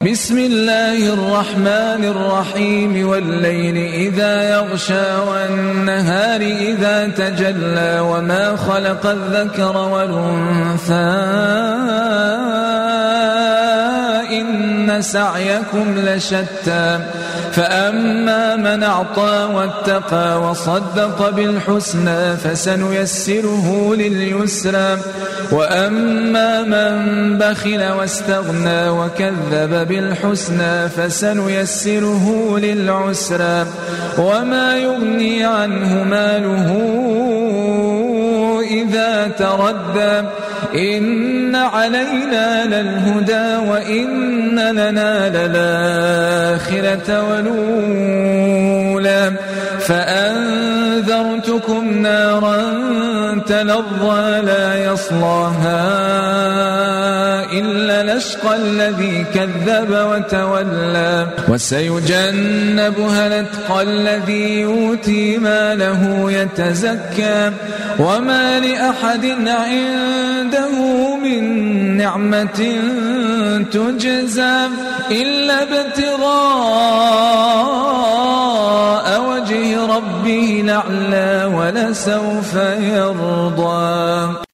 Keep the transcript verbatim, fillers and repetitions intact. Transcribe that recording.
بسم الله الرحمن الرحيم والليل إذا يغشى والنهار إذا تجلى وما خلق الذكر والأنثى إن سعيكم لشتى فأما من أعطى واتقى وصدق بالحسنى فسنيسره لليسرى وأما من بخل واستغنى وكذب بالحسنى فسنيسره للعسرى وما يغني عنه ماله إذا تردى إن علينا للهدى وإن لنا للآخرة والأولى فأنذرتكم نارا تلظى لا يصلاها إلا الأشقى الذي كذب وتولى وسيجنبها الأتقى الذي يؤتي ماله يتزكى وما لأحد عنده من نعمة تجزى إلا ابتغاء وجه ربه الأعلى ولسوف يرضى.